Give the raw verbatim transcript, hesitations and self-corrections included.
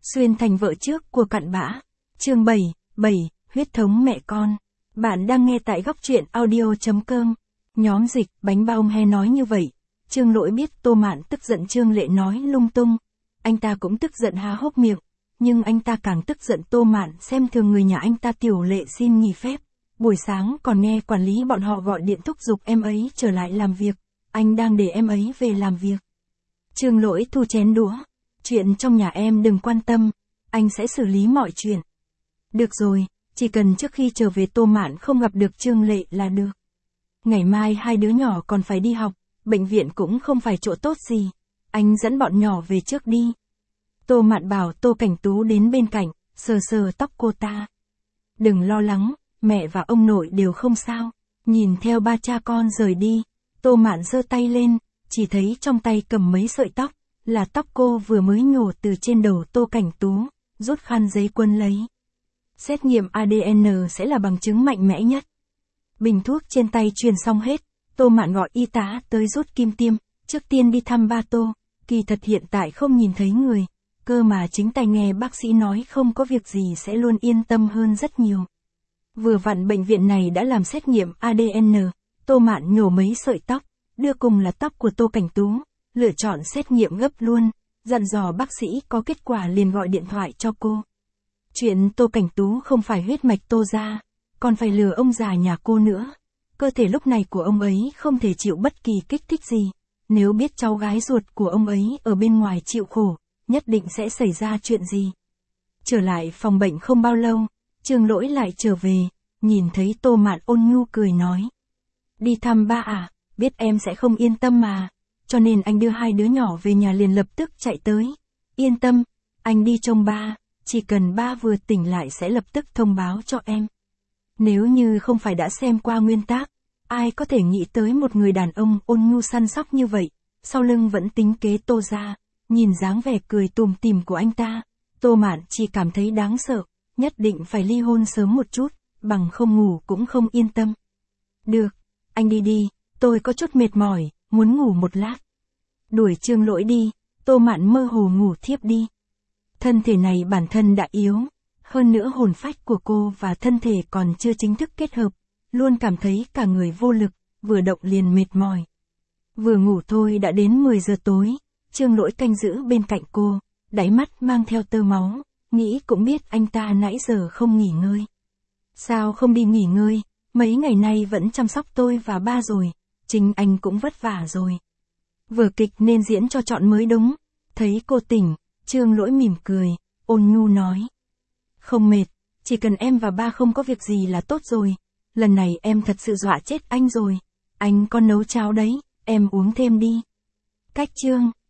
Xuyên thành vợ trước của cặn bã. Chương bảy, bảy, huyết thống mẹ con. Bạn đang nghe tại góc truyện audio chấm com. Nhóm dịch, bánh bao he nói như vậy. Trương Lỗi biết Tô Mạn tức giận Trương Lệ nói lung tung. Anh ta cũng tức giận há hốc miệng. Nhưng anh ta càng tức giận Tô Mạn xem thường người nhà anh ta. Tiểu Lệ xin nghỉ phép. Buổi sáng còn nghe quản lý bọn họ gọi điện thúc giục em ấy trở lại làm việc. Anh đang để em ấy về làm việc. Trương Lỗi thu chén đũa. Chuyện trong nhà em đừng quan tâm, anh sẽ xử lý mọi chuyện. Được rồi, chỉ cần trước khi trở về Tô Mạn không gặp được Trương Lệ là được. Ngày mai hai đứa nhỏ còn phải đi học, bệnh viện cũng không phải chỗ tốt gì. Anh dẫn bọn nhỏ về trước đi. Tô Mạn bảo Tô Cảnh Tú đến bên cạnh, sờ sờ tóc cô ta. Đừng lo lắng, mẹ và ông nội đều không sao. Nhìn theo ba cha con rời đi, Tô Mạn giơ tay lên, chỉ thấy trong tay cầm mấy sợi tóc. Là tóc cô vừa mới nhổ từ trên đầu Tô Cảnh Tú, rút khăn giấy quân lấy. Xét nghiệm a đê en sẽ là bằng chứng mạnh mẽ nhất. Bình thuốc trên tay truyền xong hết, Tô Mạn gọi y tá tới rút kim tiêm, trước tiên đi thăm ba Tô, kỳ thật hiện tại không nhìn thấy người, cơ mà chính tay nghe bác sĩ nói không có việc gì sẽ luôn yên tâm hơn rất nhiều. Vừa vặn bệnh viện này đã làm xét nghiệm a đê en, Tô Mạn nhổ mấy sợi tóc, đưa cùng là tóc của Tô Cảnh Tú. Lựa chọn xét nghiệm gấp luôn, dặn dò bác sĩ có kết quả liền gọi điện thoại cho cô. Chuyện Tô Cảnh Tú không phải huyết mạch Tô gia, còn phải lừa ông già nhà cô nữa. Cơ thể lúc này của ông ấy không thể chịu bất kỳ kích thích gì. Nếu biết cháu gái ruột của ông ấy ở bên ngoài chịu khổ, nhất định sẽ xảy ra chuyện gì. Trở lại phòng bệnh không bao lâu, Trương Lỗi lại trở về, nhìn thấy Tô Mạn ôn nhu cười nói. Đi thăm ba à, biết em sẽ không yên tâm mà. Cho nên anh đưa hai đứa nhỏ về nhà liền lập tức chạy tới. Yên tâm, anh đi trông ba, chỉ cần ba vừa tỉnh lại sẽ lập tức thông báo cho em. Nếu như không phải đã xem qua nguyên tác, ai có thể nghĩ tới một người đàn ông ôn nhu săn sóc như vậy, sau lưng vẫn tính kế Tô gia, nhìn dáng vẻ cười tủm tỉm của anh ta, Tô Mạn chỉ cảm thấy đáng sợ, nhất định phải ly hôn sớm một chút, bằng không ngủ cũng không yên tâm. Được, anh đi đi, tôi có chút mệt mỏi. Muốn ngủ một lát. Đuổi Trương Lỗi đi, Tô Mạn mơ hồ ngủ thiếp đi. Thân thể này bản thân đã yếu, hơn nữa hồn phách của cô và thân thể còn chưa chính thức kết hợp, luôn cảm thấy cả người vô lực, vừa động liền mệt mỏi. Vừa ngủ thôi đã đến mười giờ tối, Trương Lỗi canh giữ bên cạnh cô, đáy mắt mang theo tơ máu, nghĩ cũng biết anh ta nãy giờ không nghỉ ngơi. Sao không đi nghỉ ngơi, mấy ngày nay vẫn chăm sóc tôi và ba rồi. Chính anh cũng vất vả rồi. Vở kịch nên diễn cho trọn mới đúng. Thấy cô tỉnh, Trương Lỗi mỉm cười, ôn nhu nói. Không mệt, chỉ cần em và ba không có việc gì là tốt rồi. Lần này em thật sự dọa chết anh rồi. Anh có nấu cháo đấy, em uống thêm đi. Cách chương,